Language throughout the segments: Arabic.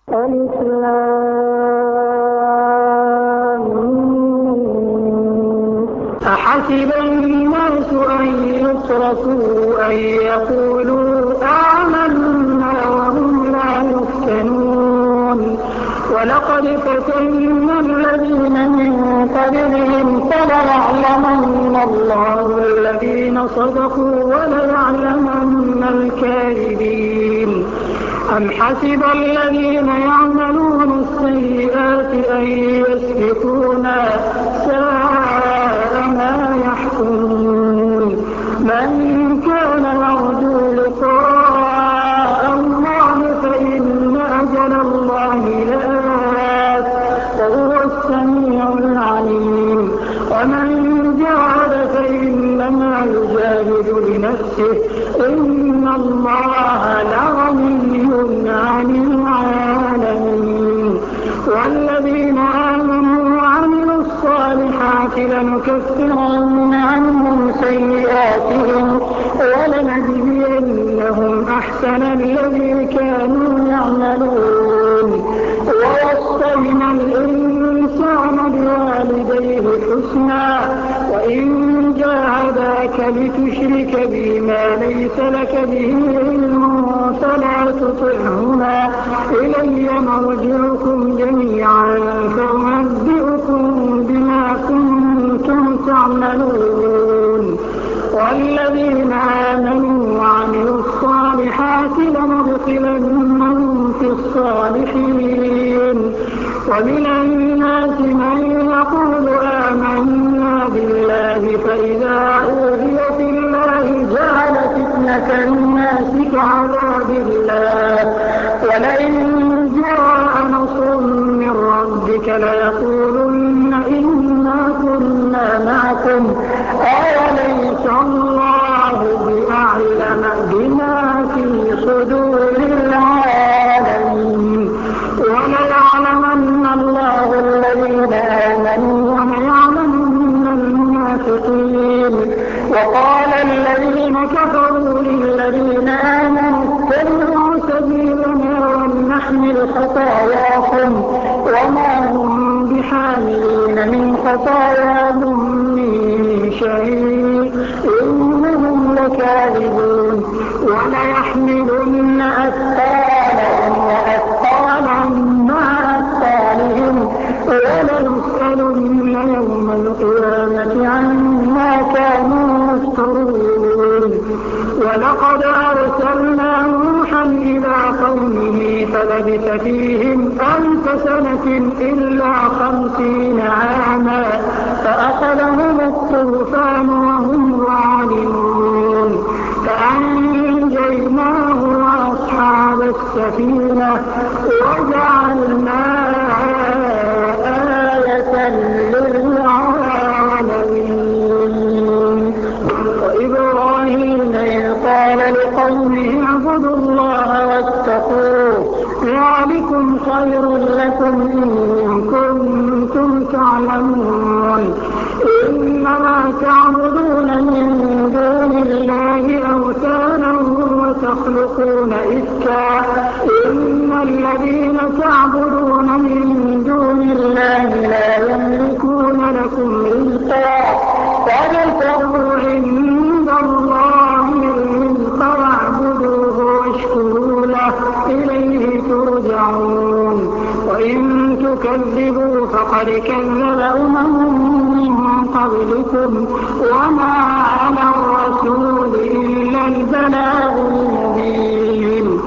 أحسب الناس أن يتركوا أن يقولوا آمنا وهم لا يفتنون ولقد فتنا الذين من قبلهم فليعلمن الله الذين صدقوا وليعلمن الكاذبين. أم حسب الذين يعملون السيئات أن يسبقونا ساء ما يحكمون. من كان يرجو لقاء الله فإن أجل الله لآت وهو السميع العليم. ومن جاهد فإنما يجاهد لنفسه إن الله لغني عن العالمين. والذين آمنوا وعملوا الصالحات لنكفرن عنهم سيئاتهم ولنجزينهم أحسن الذي كانوا يعملون. ووصينا الإنسان بوالديه حسنا وإن جاهداك لتشرك بي ما ليس لك به علم فلا تطعهما إلي مرجعكم جميعا فأنبئكم بما كنتم تعملون. والذين آمنوا وعملوا الصالحات لندخلنهم في الصالحين. ومن الناس من يقول آمنا بالله فإذا أوذي في الله جعل فتنة الناس كعذاب الله ولئن جاء نصر من ربك ليقولن إنا كنا معكم أوليس الله بأعلم بما في صدور العالمين. وليعلمن الله الذين آمنوا وليعلمن المنافقين. وقال الذين كفروا للذين آمنوا اتبعوا سبيلنا ولنحمل خطاياكم وما هم بحاملين من خطاياهم من شيء إنهم لكاذبون. وليحملن أثقالهم وأثقالا مع أثقالهم وليسألن يوم القيامة عما كانوا يفترون. ولقد أرسلنا نوحا إلى قومه فلبث فيهم 1000 سنة إلا 50 عاما فأخذهم الطوفان وهم ظالمون فأنجيناه وأصحاب السفينة وجعلناها آية للعالمين. وإبراهيم إذ قال لقومه اعبدوا الله واتقوه ذلكم خير لكم إن كنتم تعلمون. إنما تعبدون من دون الله أوثانا وتخلقون إفكا إن الذين تعبدون من دون الله لا يملكون لكم رزقا فابتغوا عند الله الرزق واعبدوه واشكروا له إليه ترجعون. وإن تكذبوا فقد كذب من قبلكم وما على الرسول إلا البلاغ المبين.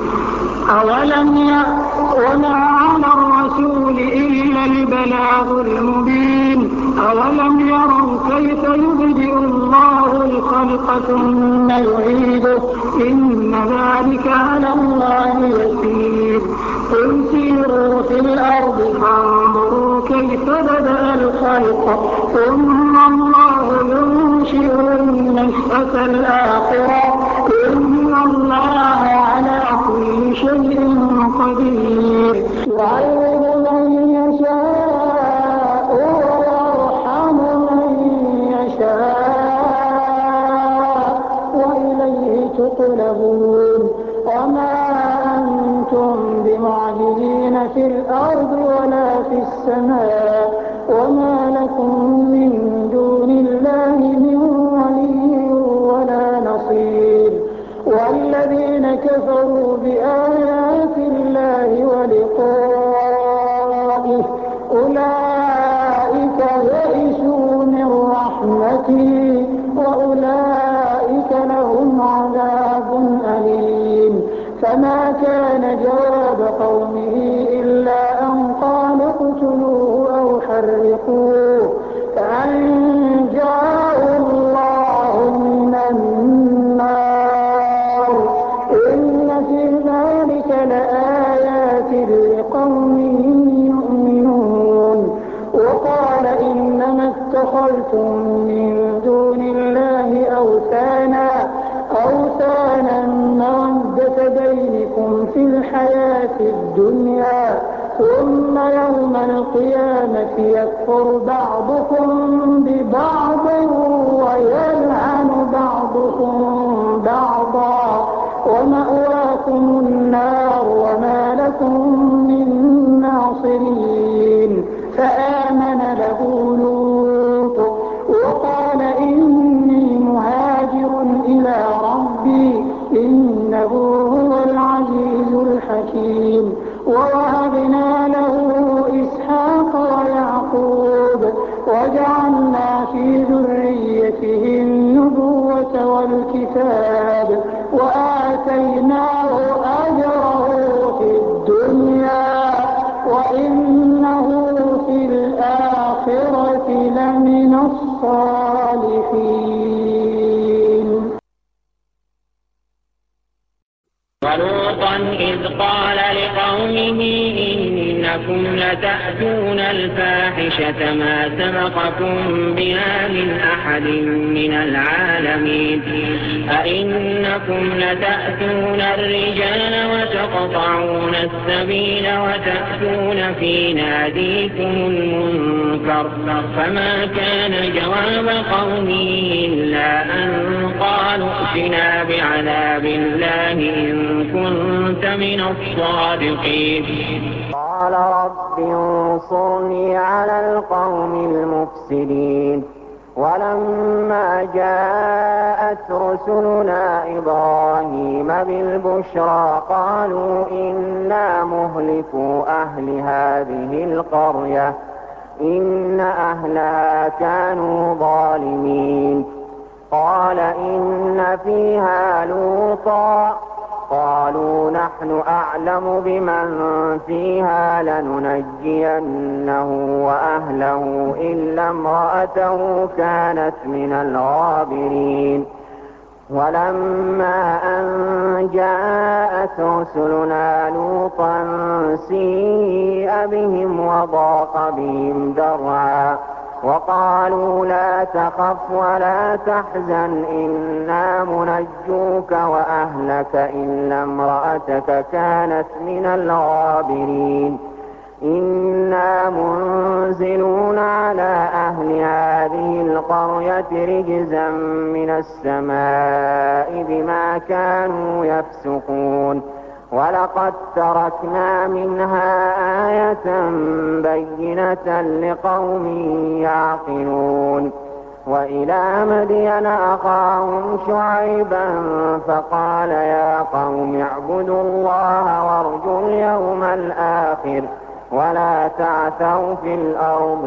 أولم يروا كيف يبدئ الله الخلق ثم يعيده إن ذلك على الله يسير. قل سيروا في الأرض فانظروا كيف بدأ الخلق ثم الله ينشئ النشأة الآخرة إن الله على كل شيء قدير. يعلم من يشاء ويرحم من يشاء وإليه تقلبون. وما أنتم بمعجزين في الأرض ولا في السماء وما لكم من دون الله من ولي ولا نصير والذين كفروا بآيات الله ولقائه أولئك يئسوا من رحمتي وأولئك لهم عذاب أليم فما كان جواب قومه إلا أن قالوا اقتلوه أو حرقوه فأنجاه الله من النار إن في ذلك لآيات لقوم يؤمنون وقال إنما اتخذتم من دون الله أوثانا مودة بينكم في الحياة الدنيا ثم يوم القيامة يكفر بعضكم ببعض ويلعن بعضكم بعضا ومأواكم النار وما لكم من ناصرين فآمن له لوط وقال إني مهاجر إلى ربي إنه هو العزيز الحكيم ووهبنا له إسحاق ويعقوب وجعلنا في ذريته النبوة والكتاب وآتيناه أجره في الدنيا وإنه في الآخرة لمن الصالحين. ولوطا إذ قال لقومه إنكم لتأتون الفاحشة ما سبقكم بها من أحد من العالمين أئنكم لتأتون الرجال وتقطعون السبيل وتأتون في ناديكم المنكر فما كان جواب قومه إلا أن قالوا ائتنا بعذاب الله إن كنت من الصادقين. قال رب انصرني على القوم المفسدين. ولما جاءت رسلنا إبراهيم بالبشرى قالوا إنا مهلكو أهل هذه القرية إن أهلها كانوا ظالمين. قال إن فيها لوطا قالوا نحن أعلم بمن فيها لننجينه وأهله إلا امرأته كانت من الغابرين. ولما أن جاءت رسلنا لوطا سيء بهم وضاق بهم ذرعا وقالوا لا تخف ولا تحزن إنا منجوك وأهلك إلا امرأتك كانت من الغابرين. إنا منزلون على أهل هذه القرية رجزا من السماء بما كانوا يفسقون. ولقد تركنا منها آية بينة لقوم يعقلون. وإلى مدين أخاهم شعيبا فقال يا قوم اعبدوا الله وارجوا اليوم الآخر ولا تعثوا في الأرض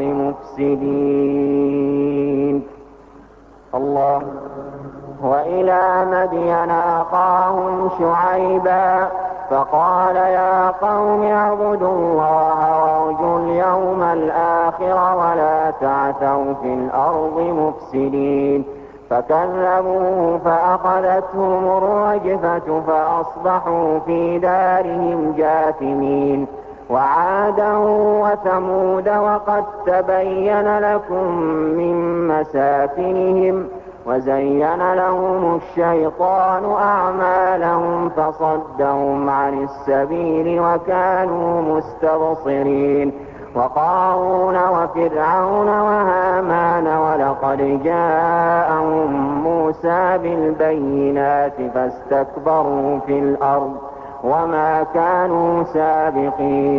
مفسدين. الله. وإلى مدين أخاهم شعيبا فقال يا قوم اعبدوا الله وارجوا اليوم الآخر ولا تعثوا في الأرض مفسدين. فكذبوه فأخذتهم الرجفة فأصبحوا في دارهم جاثمين. وعادا وثمود وقد تبين لكم من مساكنهم وزين لهم الشيطان أعمالهم فصدهم عن السبيل وكانوا مستبصرين. وقارون وفرعون وهامان ولقد جاءهم موسى بالبينات فاستكبروا في الأرض وما كانوا سابقين.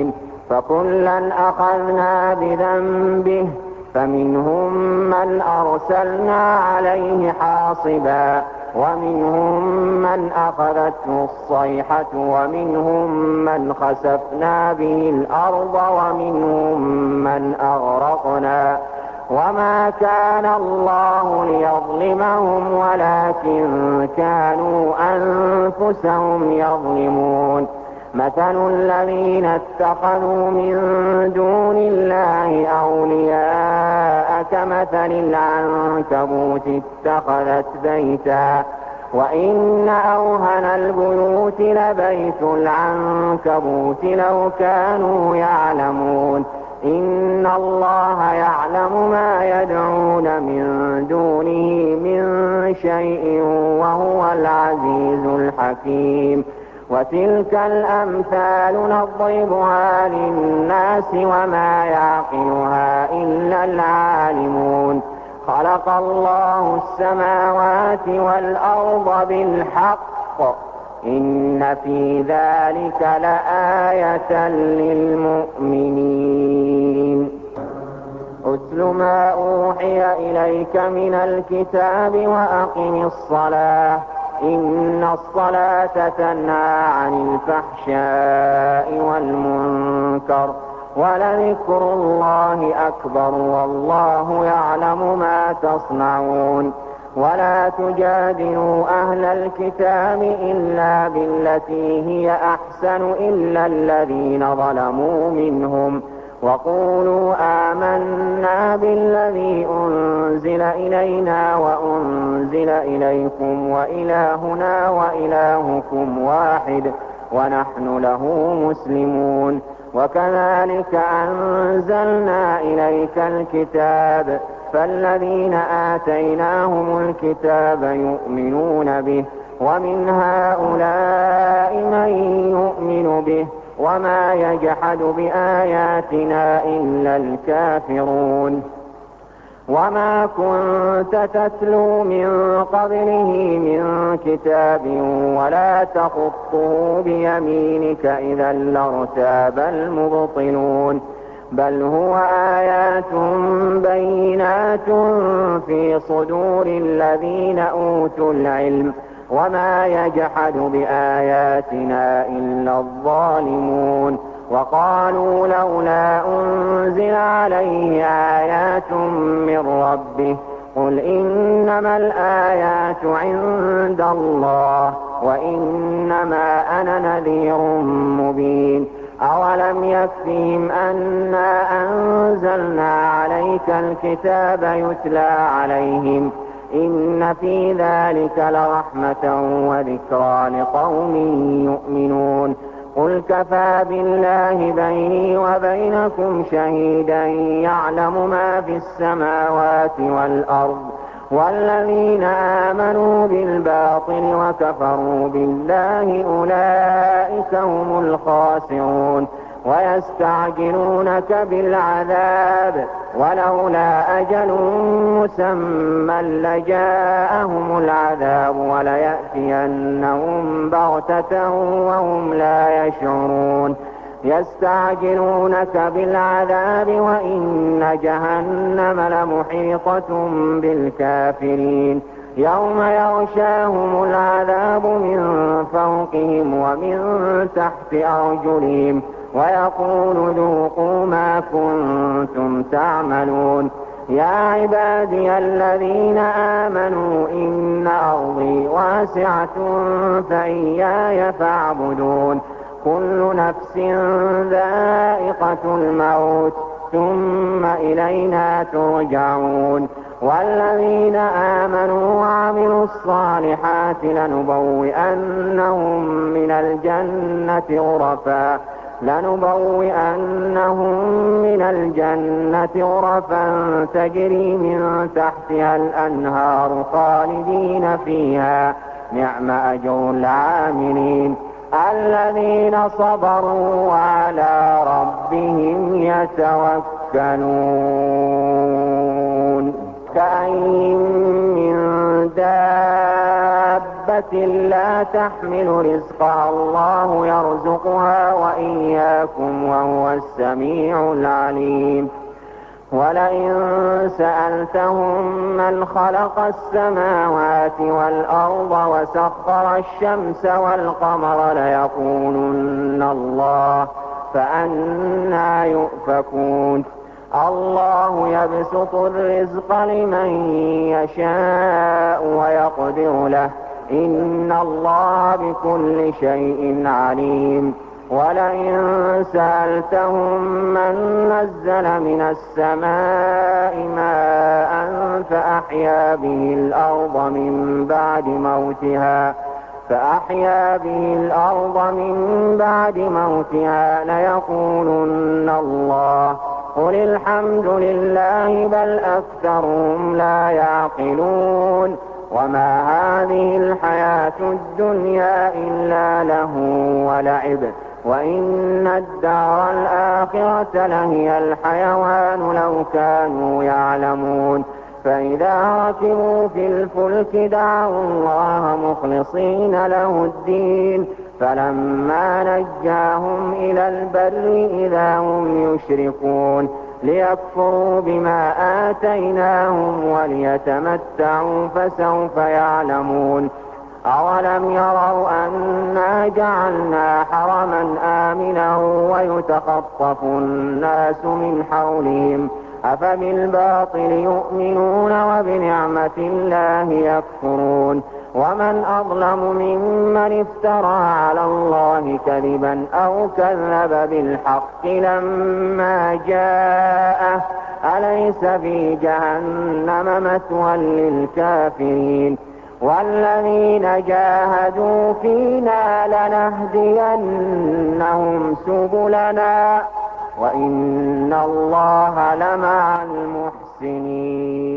فكلا أخذنا بذنبه فمنهم من أرسلنا عليه حاصبا ومنهم من أخذته الصيحة ومنهم من خسفنا به الأرض ومنهم من أغرقنا وما كان الله ليظلمهم ولكن كانوا أنفسهم يظلمون مثل الذين اتخذوا من دون الله أولياء كمثل العنكبوت اتخذت بيتا وإن أوهن البيوت لبيت العنكبوت لو كانوا يعلمون إن الله يعلم ما يدعون من دونه من شيء وهو العزيز الحكيم وتلك الأمثال نضربها للناس وما يعقلها إلا العالمون خلق الله السماوات والأرض بالحق إن في ذلك لآية للمؤمنين أتل ما أوحي إليك من الكتاب وأقم الصلاة إن الصلاة تنهى عن الفحشاء والمنكر ولذكر الله أكبر والله يعلم ما تصنعون ولا تجادلوا أهل الكتاب إلا بالتي هي أحسن إلا الذين ظلموا منهم وقولوا آمنا بالذي أنزل إلينا وأنزل إليكم وإلهنا وإلهكم واحد ونحن له مسلمون وكذلك أنزلنا إليك الكتاب فالذين آتيناهم الكتاب يؤمنون به ومن هؤلاء من يؤمن به وما يجحد بآياتنا إلا الكافرون وما كنت تتلو من قبله من كتاب ولا تخطه بيمينك إذا لارتاب المبطلون بل هو آيات بينات في صدور الذين أوتوا العلم وما يجحد بآياتنا إلا الظالمون وقالوا لولا أنزل عليه آيات من ربه قل إنما الآيات عند الله وإنما أنا نذير مبين أولم يكفهم أنا أنزلنا عليك الكتاب يتلى عليهم إن في ذلك لرحمة وذكرى لقوم يؤمنون قل كفى بالله بيني وبينكم شهيدا يعلم ما في السماوات والأرض والذين آمنوا بالباطل وكفروا بالله أولئك هم الخاسرون ويستعجلونك بالعذاب ولولا أجل مسمى لجاءهم العذاب وليأتينهم بغتة وهم لا يشعرون يستعجلونك بالعذاب وإن جهنم لمحيطة بالكافرين يوم يغشاهم العذاب من فوقهم ومن تحت أرجلهم ويقول ذوقوا ما كنتم تعملون يا عبادي الذين آمنوا إن أرضي واسعة فإياي فاعبدون كل نفس ذائقة الموت ثم إلينا ترجعون والذين آمنوا وعملوا الصالحات لنبوئنهم من الجنة غرفا تجري من تحتها الأنهار خالدين فيها نعم أجر العاملين الذين صبروا وعلى ربهم يتوكلون كأين من دابة دابة لا تحمل رزقها الله يرزقها وإياكم وهو السميع العليم ولئن سألتهم من خلق السماوات والأرض وسخر الشمس والقمر ليقولن الله فأنى يؤفكون الله يبسط الرزق لمن يشاء ويقدر له إن الله بكل شيء عليم ولئن سألتهم من نزل من السماء ماء فأحيا به الأرض من بعد موتها ليقولن الله قل الحمد لله بل أكثرهم لا يعقلون وما هذه الحياة الدنيا إلا لهو ولعب وإن الدار الآخرة لهي الحيوان لو كانوا يعلمون فإذا ركبوا في الفلك دعوا الله مخلصين له الدين فلما نجاهم إلى البر إذا هم يشركون ليكفروا بما آتيناهم وليتمتعوا فسوف يعلمون أولم يروا أنا جعلنا حرما آمنا ويتخطف الناس من حولهم أفبالباطل يؤمنون وبنعمة الله يكفرون ومن أظلم ممن افترى على الله كذبا أو كذب بالحق لما جاءه أليس في جهنم مثوى للكافرين والذين جاهدوا فينا لنهدينهم سبلنا وإن الله لمع المحسنين